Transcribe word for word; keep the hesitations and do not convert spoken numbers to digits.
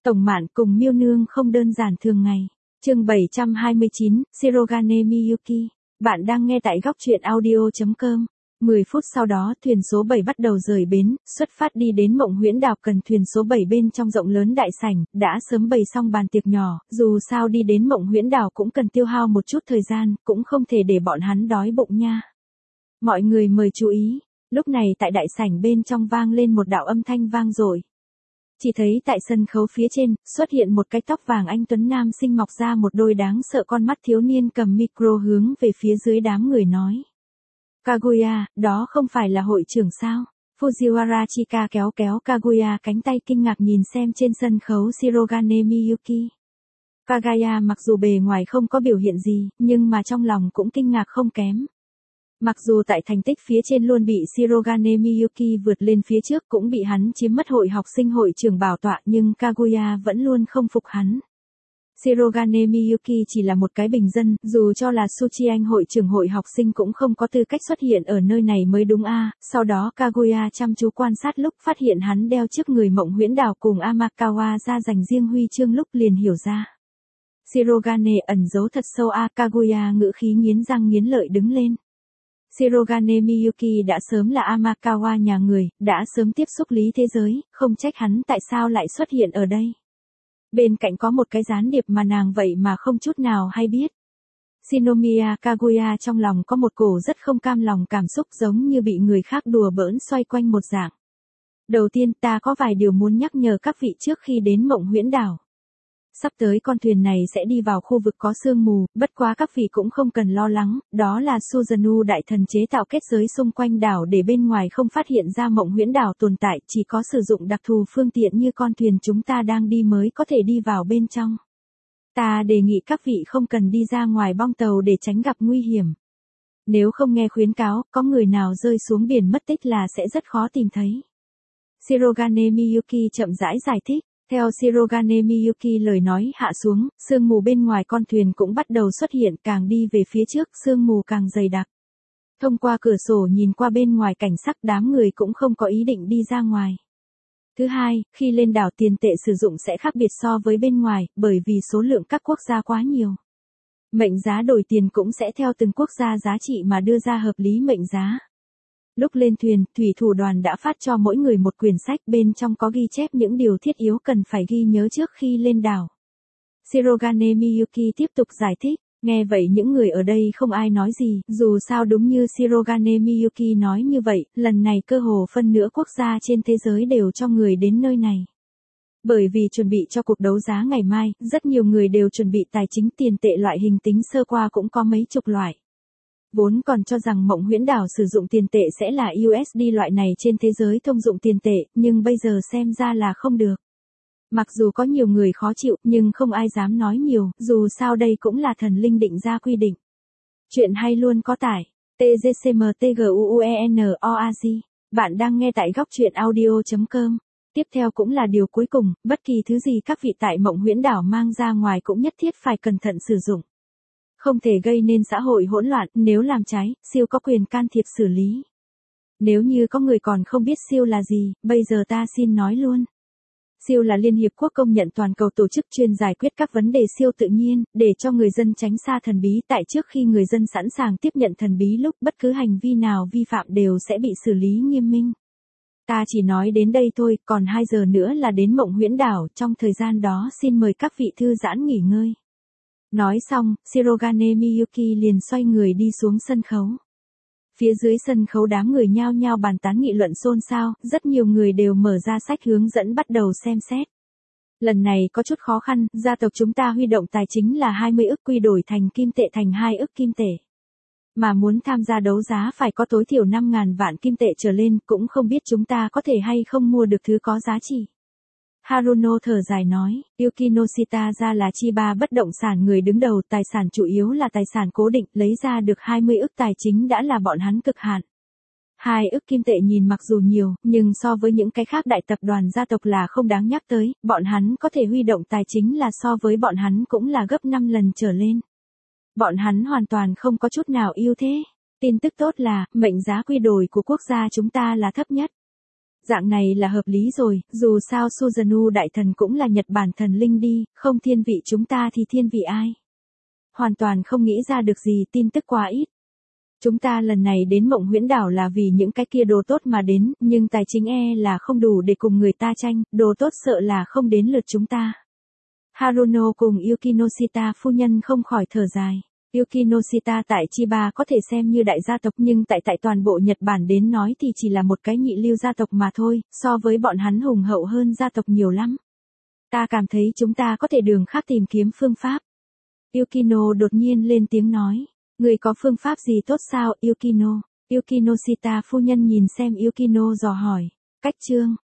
Tổng Mạn cùng Miêu Nương không đơn giản thường ngày. Chương bảy trăm hai mươi chín, Shirogane Miyuki. Bạn đang nghe tại góc truyện audio chấm com. mười phút sau đó, thuyền số bảy bắt đầu rời bến, xuất phát đi đến Mộng Huyễn Đảo. Cần thuyền số bảy bên trong rộng lớn đại sảnh, đã sớm bày xong bàn tiệc nhỏ, dù sao đi đến Mộng Huyễn Đảo cũng cần tiêu hao một chút thời gian, cũng không thể để bọn hắn đói bụng nha. Mọi người mời chú ý, lúc này tại đại sảnh bên trong vang lên một đạo âm thanh vang dội. Chỉ thấy tại sân khấu phía trên, xuất hiện một cái tóc vàng anh tuấn nam sinh mọc ra một đôi đáng sợ con mắt, thiếu niên cầm micro hướng về phía dưới đám người nói. Kaguya, đó không phải là hội trưởng sao? Fujiwara Chika kéo kéo Kaguya cánh tay, kinh ngạc nhìn xem trên sân khấu Shirogane Miyuki. Kaguya mặc dù bề ngoài không có biểu hiện gì, nhưng mà trong lòng cũng kinh ngạc không kém. Mặc dù tại thành tích phía trên luôn bị Shirogane Miyuki vượt lên phía trước, cũng bị hắn chiếm mất hội học sinh hội trưởng bảo tọa, nhưng Kaguya vẫn luôn không phục hắn. Shirogane Miyuki chỉ là một cái bình dân, dù cho là Suchi Anh hội trưởng hội học sinh cũng không có tư cách xuất hiện ở nơi này mới đúng a. Sau đó Kaguya chăm chú quan sát lúc phát hiện hắn đeo trước người Mộng Huyễn Đảo cùng Amakawa ra dành riêng huy chương lúc liền hiểu ra. Shirogane ẩn giấu thật sâu a. Kaguya ngữ khí nghiến răng nghiến lợi đứng lên. Shirogane Miyuki đã sớm là Amakawa nhà người, đã sớm tiếp xúc lý thế giới, không trách hắn tại sao lại xuất hiện ở đây. Bên cạnh có một cái gián điệp mà nàng vậy mà không chút nào hay biết. Shinomiya Kaguya trong lòng có một cổ rất không cam lòng cảm xúc, giống như bị người khác đùa bỡn xoay quanh một dạng. Đầu tiên, ta có vài điều muốn nhắc nhở các vị trước khi đến Mộng Huyễn Đảo. Sắp tới con thuyền này sẽ đi vào khu vực có sương mù, bất quá các vị cũng không cần lo lắng, đó là Suzanu đại thần chế tạo kết giới xung quanh đảo để bên ngoài không phát hiện ra Mộng Huyễn Đảo tồn tại, chỉ có sử dụng đặc thù phương tiện như con thuyền chúng ta đang đi mới có thể đi vào bên trong. Ta đề nghị các vị không cần đi ra ngoài bong tàu để tránh gặp nguy hiểm. Nếu không nghe khuyến cáo, có người nào rơi xuống biển mất tích là sẽ rất khó tìm thấy. Shirogane Miyuki chậm rãi giải thích. Theo Shirogane Miyuki lời nói hạ xuống, sương mù bên ngoài con thuyền cũng bắt đầu xuất hiện, càng đi về phía trước sương mù càng dày đặc. Thông qua cửa sổ nhìn qua bên ngoài cảnh sắc, đám người cũng không có ý định đi ra ngoài. Thứ hai, khi lên đảo tiền tệ sử dụng sẽ khác biệt so với bên ngoài, bởi vì số lượng các quốc gia quá nhiều. Mệnh giá đổi tiền cũng sẽ theo từng quốc gia giá trị mà đưa ra hợp lý mệnh giá. Lúc lên thuyền, thủy thủ đoàn đã phát cho mỗi người một quyển sách, bên trong có ghi chép những điều thiết yếu cần phải ghi nhớ trước khi lên đảo. Shirogane Miyuki tiếp tục giải thích, nghe vậy những người ở đây không ai nói gì, dù sao đúng như Shirogane Miyuki nói như vậy, lần này cơ hồ phân nửa quốc gia trên thế giới đều cho người đến nơi này. Bởi vì chuẩn bị cho cuộc đấu giá ngày mai, rất nhiều người đều chuẩn bị tài chính, tiền tệ loại hình tính sơ qua cũng có mấy chục loại. Vốn còn cho rằng Mộng Huyễn Đảo sử dụng tiền tệ sẽ là u ét đê loại này trên thế giới thông dụng tiền tệ, nhưng bây giờ xem ra là không được. Mặc dù có nhiều người khó chịu, nhưng không ai dám nói nhiều, dù sao đây cũng là thần linh định ra quy định. Chuyện hay luôn có tải. tê giê xê em tê giê u u e n o a g. Bạn đang nghe tại góc truyện audio chấm com. Tiếp theo cũng là điều cuối cùng, bất kỳ thứ gì các vị tại Mộng Huyễn Đảo mang ra ngoài cũng nhất thiết phải cẩn thận sử dụng. Không thể gây nên xã hội hỗn loạn, nếu làm trái, siêu có quyền can thiệp xử lý. Nếu như có người còn không biết siêu là gì, bây giờ ta xin nói luôn. Siêu là Liên Hiệp Quốc công nhận toàn cầu tổ chức chuyên giải quyết các vấn đề siêu tự nhiên, để cho người dân tránh xa thần bí. Tại trước khi người dân sẵn sàng tiếp nhận thần bí lúc bất cứ hành vi nào vi phạm đều sẽ bị xử lý nghiêm minh. Ta chỉ nói đến đây thôi, còn hai giờ nữa là đến Mộng Huyễn Đảo, trong thời gian đó xin mời các vị thư giãn nghỉ ngơi. Nói xong, Shirogane Miyuki liền xoay người đi xuống sân khấu. Phía dưới sân khấu đám người nhao nhao bàn tán nghị luận xôn xao, rất nhiều người đều mở ra sách hướng dẫn bắt đầu xem xét. Lần này có chút khó khăn, gia tộc chúng ta huy động tài chính là hai mươi ức quy đổi thành kim tệ thành hai ức kim tệ. Mà muốn tham gia đấu giá phải có tối thiểu năm ngàn vạn kim tệ trở lên, cũng không biết chúng ta có thể hay không mua được thứ có giá trị. Haruno thở dài nói, Yukinoshita ra là Chiba bất động sản người đứng đầu, tài sản chủ yếu là tài sản cố định, lấy ra được hai mươi ức tài chính đã là bọn hắn cực hạn. Hai ức kim tệ nhìn mặc dù nhiều, nhưng so với những cái khác đại tập đoàn gia tộc là không đáng nhắc tới, bọn hắn có thể huy động tài chính là so với bọn hắn cũng là gấp năm lần trở lên. Bọn hắn hoàn toàn không có chút nào ưu thế. Tin tức tốt là, mệnh giá quy đổi của quốc gia chúng ta là thấp nhất. Dạng này là hợp lý rồi, dù sao Suzanu đại thần cũng là Nhật Bản thần linh đi, không thiên vị chúng ta thì thiên vị ai? Hoàn toàn không nghĩ ra được gì, tin tức quá ít. Chúng ta lần này đến Mộng Huyễn Đảo là vì những cái kia đồ tốt mà đến, nhưng tài chính e là không đủ để cùng người ta tranh, đồ tốt sợ là không đến lượt chúng ta. Haruno cùng Yukinoshita phu nhân không khỏi thở dài. Yukinoshita tại Chiba có thể xem như đại gia tộc nhưng tại tại toàn bộ Nhật Bản đến nói thì chỉ là một cái nhị lưu gia tộc mà thôi, so với bọn hắn hùng hậu hơn gia tộc nhiều lắm. Ta cảm thấy chúng ta có thể đường khác tìm kiếm phương pháp. Yukino đột nhiên lên tiếng nói. Người có phương pháp gì tốt sao, Yukino? Yukinoshita phu nhân nhìn xem Yukino dò hỏi. Cách chương.